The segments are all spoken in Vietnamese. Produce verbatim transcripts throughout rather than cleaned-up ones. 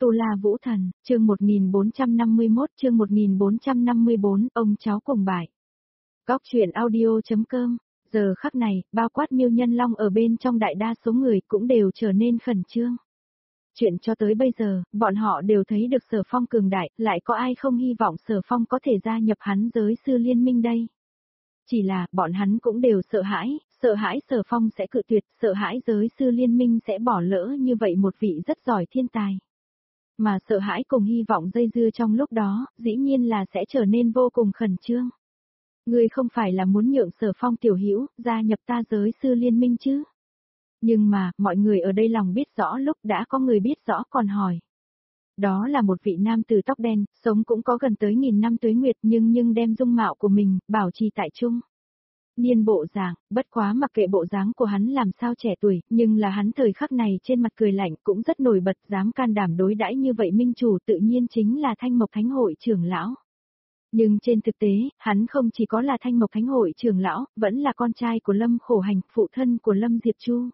Tu La Vũ Thần, chương một nghìn bốn trăm năm mươi mốt, chương một nghìn bốn trăm năm mươi bốn, ông cháu cùng bại. Góc truyện audio.com, giờ khắc này, bao quát Miêu Nhân Long ở bên trong đại đa số người cũng đều trở nên khẩn trương. Chuyện cho tới bây giờ, bọn họ đều thấy được Sở Phong cường đại, lại có ai không hy vọng Sở Phong có thể gia nhập hắn giới sư liên minh đây. Chỉ là, bọn hắn cũng đều sợ hãi, sợ hãi Sở Phong sẽ cự tuyệt, sợ hãi giới sư liên minh sẽ bỏ lỡ như vậy một vị rất giỏi thiên tài. Mà sợ hãi cùng hy vọng dây dưa trong lúc đó, dĩ nhiên là sẽ trở nên vô cùng khẩn trương. Ngươi không phải là muốn nhượng Sở Phong tiểu hữu gia nhập ta giới sư liên minh chứ? Nhưng mà, mọi người ở đây lòng biết rõ lúc đã có người biết rõ còn hỏi. Đó là một vị nam tử tóc đen, sống cũng có gần tới nghìn năm tuế nguyệt nhưng nhưng đem dung mạo của mình, bảo trì tại trung. Niên bộ dạng, bất quá mặc kệ bộ dáng của hắn làm sao trẻ tuổi, nhưng là hắn thời khắc này trên mặt cười lạnh cũng rất nổi bật, dám can đảm đối đãi như vậy minh chủ tự nhiên chính là Thanh Mộc Thánh hội trưởng lão. Nhưng trên thực tế, hắn không chỉ có là Thanh Mộc Thánh hội trưởng lão, vẫn là con trai của Lâm Khổ Hành, phụ thân của Lâm Diệp Chu.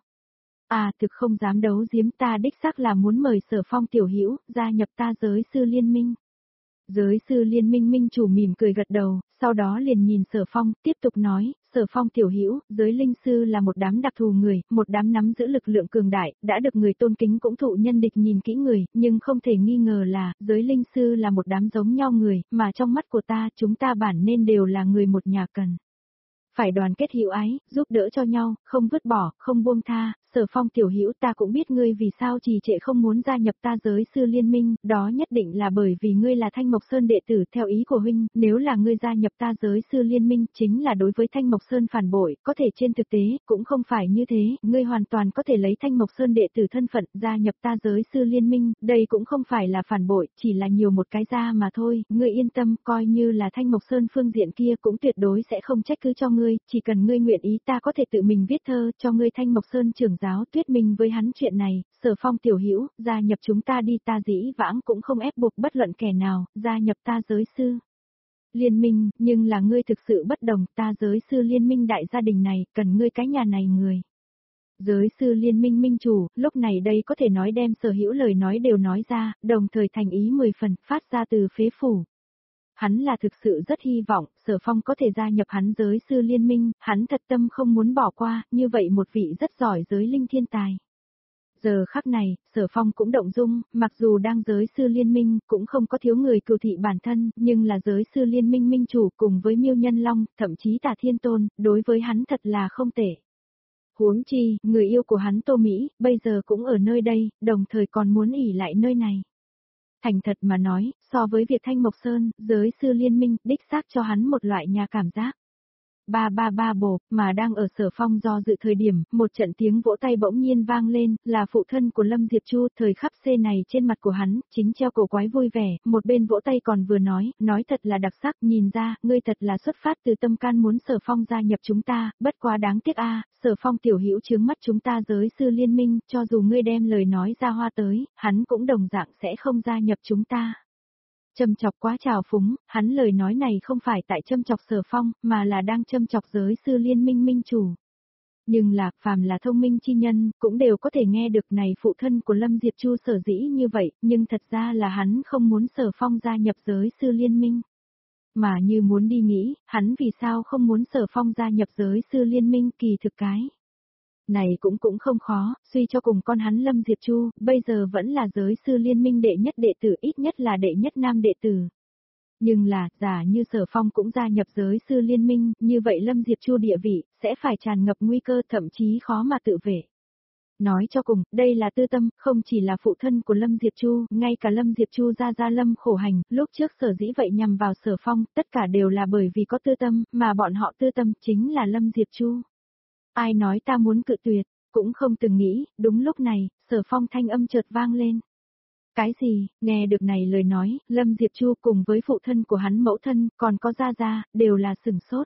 À, thực không dám đấu giếm, ta đích xác là muốn mời Sở Phong tiểu hữu gia nhập ta giới sư liên minh. Giới sư liên minh minh chủ mỉm cười gật đầu, sau đó liền nhìn Sở Phong, tiếp tục nói, Sở Phong tiểu hữu, giới linh sư là một đám đặc thù người, một đám nắm giữ lực lượng cường đại, đã được người tôn kính cũng thụ nhân địch nhìn kỹ người, nhưng không thể nghi ngờ là, giới linh sư là một đám giống nhau người, mà trong mắt của ta, chúng ta bản nên đều là người một nhà cần. Phải đoàn kết hữu ái, giúp đỡ cho nhau, không vứt bỏ, không buông tha. Sở Phong tiểu hữu, ta cũng biết ngươi vì sao trì trệ không muốn gia nhập ta giới sư liên minh, đó nhất định là bởi vì ngươi là Thanh Mộc Sơn đệ tử theo ý của huynh, nếu là ngươi gia nhập ta giới sư liên minh chính là đối với Thanh Mộc Sơn phản bội, có thể trên thực tế, cũng không phải như thế, ngươi hoàn toàn có thể lấy Thanh Mộc Sơn đệ tử thân phận gia nhập ta giới sư liên minh, đây cũng không phải là phản bội, chỉ là nhiều một cái ra mà thôi, ngươi yên tâm, coi như là Thanh Mộc Sơn phương diện kia cũng tuyệt đối sẽ không trách cứ cho ngươi, chỉ cần ngươi nguyện ý ta có thể tự mình viết thơ cho ngươi Thanh Mộc Sơn trưởng giáo thuyết minh với hắn chuyện này, Sở Phong tiểu hữu, gia nhập chúng ta đi, ta dĩ vãng cũng không ép buộc bất luận kẻ nào, gia nhập ta giới sư liên minh, nhưng là ngươi thực sự bất đồng, ta giới sư liên minh đại gia đình này, cần ngươi cái nhà này người. Giới sư liên minh minh chủ, lúc này đây có thể nói đem sở hữu lời nói đều nói ra, đồng thời thành ý mười phần, phát ra từ phế phủ. Hắn là thực sự rất hy vọng, Sở Phong có thể gia nhập hắn giới sư liên minh, hắn thật tâm không muốn bỏ qua, như vậy một vị rất giỏi giới linh thiên tài. Giờ khắc này, Sở Phong cũng động dung, mặc dù đang giới sư liên minh, cũng không có thiếu người cừu thị bản thân, nhưng là giới sư liên minh minh chủ cùng với Miêu Nhân Long, thậm chí Tả Thiên Tôn, đối với hắn thật là không tệ. Huống chi, người yêu của hắn Tô Mỹ, bây giờ cũng ở nơi đây, đồng thời còn muốn ỉ lại nơi này. Thành thật mà nói, so với việc Thanh Mộc Sơn, giới sư liên minh, đích xác cho hắn một loại nhà cảm giác. Ba ba ba bồ, mà đang ở Sở Phong do dự thời điểm, một trận tiếng vỗ tay bỗng nhiên vang lên, là phụ thân của Lâm Diệp Chu, thời khắc xê này trên mặt của hắn, chính treo cổ quái vui vẻ, một bên vỗ tay còn vừa nói, nói thật là đặc sắc, nhìn ra, ngươi thật là xuất phát từ tâm can muốn Sở Phong gia nhập chúng ta, bất quá đáng tiếc a, Sở Phong tiểu hữu chướng mắt chúng ta giới sư liên minh, cho dù ngươi đem lời nói ra hoa tới, hắn cũng đồng dạng sẽ không gia nhập chúng ta. Châm chọc quá trào phúng, hắn lời nói này không phải tại châm chọc Sở Phong, mà là đang châm chọc giới sư liên minh minh chủ. Nhưng là, phàm là thông minh chi nhân, cũng đều có thể nghe được này phụ thân của Lâm Diệp Chu sở dĩ như vậy, nhưng thật ra là hắn không muốn Sở Phong gia nhập giới sư liên minh. Mà như muốn đi nghĩ, hắn vì sao không muốn Sở Phong gia nhập giới sư liên minh kỳ thực cái. Này cũng cũng không khó, suy cho cùng con hắn Lâm Diệp Chu, bây giờ vẫn là giới sư liên minh đệ nhất đệ tử, ít nhất là đệ nhất nam đệ tử. Nhưng là, giả như Sở Phong cũng gia nhập giới sư liên minh, như vậy Lâm Diệp Chu địa vị, sẽ phải tràn ngập nguy cơ thậm chí khó mà tự vệ. Nói cho cùng, đây là tư tâm, không chỉ là phụ thân của Lâm Diệp Chu, ngay cả Lâm Diệp Chu gia gia Lâm Khổ Hành, lúc trước sở dĩ vậy nhằm vào Sở Phong, tất cả đều là bởi vì có tư tâm, mà bọn họ tư tâm chính là Lâm Diệp Chu. Ai nói ta muốn cự tuyệt, cũng không từng nghĩ, đúng lúc này, Sở Phong thanh âm chợt vang lên. Cái gì, nghe được này lời nói, Lâm Diệp Chu cùng với phụ thân của hắn mẫu thân, còn có gia gia, đều là sửng sốt.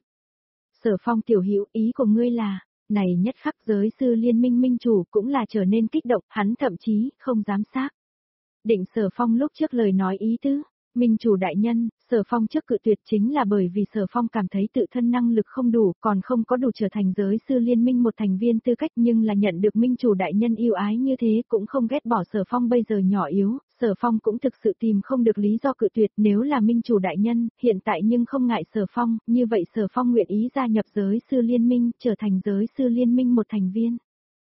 Sở Phong tiểu hữu, ý của ngươi là, này nhất khắc giới sư liên minh minh chủ cũng là trở nên kích động, hắn thậm chí, không dám xác định Sở Phong lúc trước lời nói ý tứ. Minh chủ đại nhân, Sở Phong trước cự tuyệt chính là bởi vì Sở Phong cảm thấy tự thân năng lực không đủ, còn không có đủ trở thành giới sư liên minh một thành viên tư cách, nhưng là nhận được Minh chủ đại nhân yêu ái như thế cũng không ghét bỏ Sở Phong bây giờ nhỏ yếu, Sở Phong cũng thực sự tìm không được lý do cự tuyệt, nếu là minh chủ đại nhân, hiện tại nhưng không ngại Sở Phong, như vậy Sở Phong nguyện ý gia nhập giới sư liên minh, trở thành giới sư liên minh một thành viên.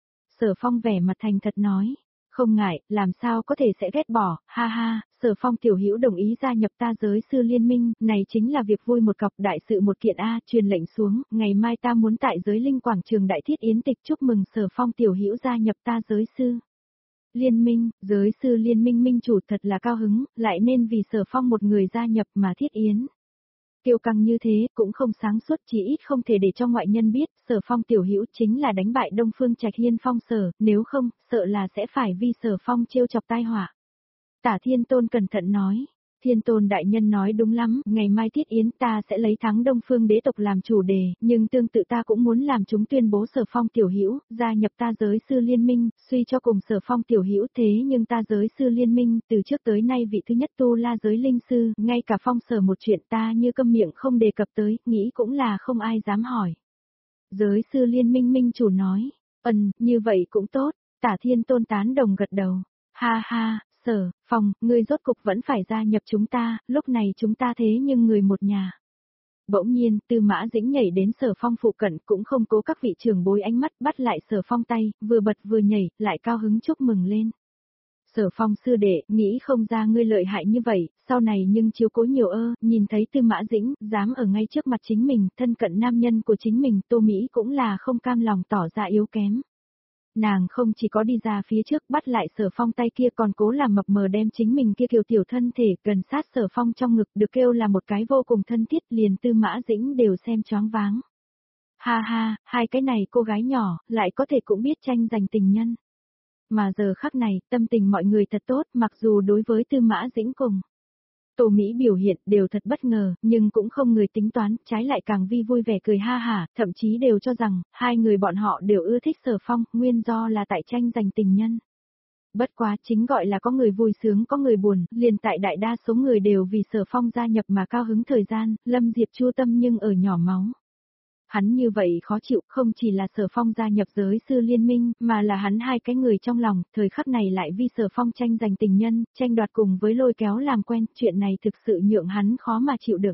Sở Phong vẻ mặt thành thật nói, không ngại, làm sao có thể sẽ ghét bỏ, ha ha, Sở Phong tiểu hữu đồng ý gia nhập ta giới sư liên minh, này chính là việc vui một cọc, đại sự một kiện a, truyền lệnh xuống, ngày mai ta muốn tại giới linh quảng trường đại thiết yến tịch chúc mừng Sở Phong tiểu hữu gia nhập ta giới sư liên minh, giới sư liên minh minh chủ thật là cao hứng, lại nên vì Sở Phong một người gia nhập mà thiết yến. Kiêu căng như thế, cũng không sáng suốt, chỉ ít không thể để cho ngoại nhân biết, Sở Phong tiểu hữu chính là đánh bại Đông Phương Trạch Hiên Phong Sở, nếu không, sợ là sẽ phải vì Sở Phong trêu chọc tai họa. Tả Thiên Tôn cẩn thận nói, Thiên Tôn đại nhân nói đúng lắm, ngày mai thiết yến ta sẽ lấy thắng Đông Phương đế tộc làm chủ đề, nhưng tương tự ta cũng muốn làm chúng tuyên bố Sở Phong tiểu hữu gia nhập ta giới sư liên minh, suy cho cùng Sở Phong tiểu hữu thế nhưng ta giới sư liên minh, từ trước tới nay vị thứ nhất tu la giới linh sư, ngay cả Phong Sở một chuyện ta như câm miệng không đề cập tới, nghĩ cũng là không ai dám hỏi. Giới sư liên minh minh chủ nói, ừm, như vậy cũng tốt, Tả Thiên Tôn tán đồng gật đầu, ha ha. Sở Phong, ngươi rốt cục vẫn phải gia nhập chúng ta, lúc này chúng ta thế nhưng người một nhà. Bỗng nhiên, Tư Mã Dĩnh nhảy đến Sở Phong phụ cận cũng không cố các vị trưởng bối ánh mắt bắt lại Sở Phong tay, vừa bật vừa nhảy, lại cao hứng chúc mừng lên. Sở Phong sư đệ, nghĩ không ra ngươi lợi hại như vậy, sau này nhưng chiếu cố nhiều ơ, nhìn thấy Tư Mã Dĩnh, dám ở ngay trước mặt chính mình, thân cận nam nhân của chính mình, Tô Mỹ cũng là không cam lòng tỏ ra yếu kém. Nàng không chỉ có đi ra phía trước bắt lại Sở Phong tay kia còn cố làm mập mờ đem chính mình kia kiều tiểu thân thể gần sát Sở Phong trong ngực được kêu là một cái vô cùng thân thiết liền Tư Mã Dĩnh đều xem choáng váng. Ha ha, hai cái này cô gái nhỏ lại có thể cũng biết tranh giành tình nhân. Mà giờ khắc này tâm tình mọi người thật tốt mặc dù đối với Tư Mã Dĩnh cùng Tô Mỹ biểu hiện đều thật bất ngờ, nhưng cũng không người tính toán, trái lại càng vi vui vẻ cười ha hả, thậm chí đều cho rằng, hai người bọn họ đều ưa thích Sở Phong, nguyên do là tại tranh giành tình nhân. Bất quá chính gọi là có người vui sướng có người buồn, liền tại đại đa số người đều vì Sở Phong gia nhập mà cao hứng thời gian, Lâm Diệp Chu tâm nhưng ở nhỏ máu. Hắn như vậy khó chịu không chỉ là Sở Phong gia nhập giới sư liên minh, mà là hắn hai cái người trong lòng, thời khắc này lại vì Sở Phong tranh giành tình nhân, tranh đoạt cùng với lôi kéo làm quen, chuyện này thực sự nhượng hắn khó mà chịu đựng.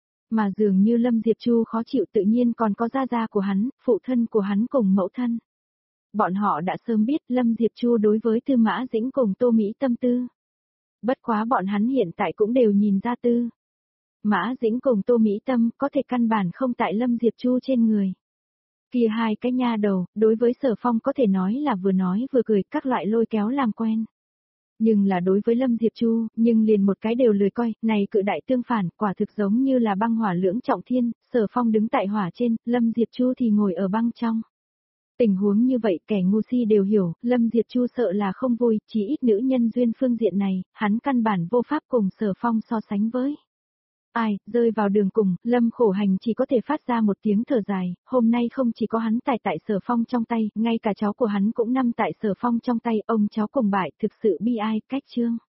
Mà dường như Lâm Diệp Chu khó chịu tự nhiên còn có gia gia của hắn, phụ thân của hắn cùng mẫu thân. Bọn họ đã sớm biết Lâm Diệp Chu đối với Tư Mã Dĩnh cùng Tô Mỹ tâm tư. Bất quá bọn hắn hiện tại cũng đều nhìn ra Tư Mã Dĩnh cùng Tô Mỹ Tâm có thể căn bản không tại Lâm Diệp Chu trên người. Kia hai cái nha đầu, đối với Sở Phong có thể nói là vừa nói vừa cười các loại lôi kéo làm quen. Nhưng là đối với Lâm Diệp Chu, nhưng liền một cái đều lười coi, này cự đại tương phản, quả thực giống như là băng hỏa lưỡng trọng thiên, Sở Phong đứng tại hỏa trên, Lâm Diệp Chu thì ngồi ở băng trong. Tình huống như vậy kẻ ngu si đều hiểu, Lâm Diệp Chu sợ là không vui, chỉ ít nữ nhân duyên phương diện này, hắn căn bản vô pháp cùng Sở Phong so sánh với. Ai, rơi vào đường cùng, Lâm Khổ Hành chỉ có thể phát ra một tiếng thở dài, hôm nay không chỉ có hắn tài tại Sở Phong trong tay, ngay cả cháu của hắn cũng nằm tại Sở Phong trong tay, ông cháu cùng bại, thực sự bi ai, cách chương.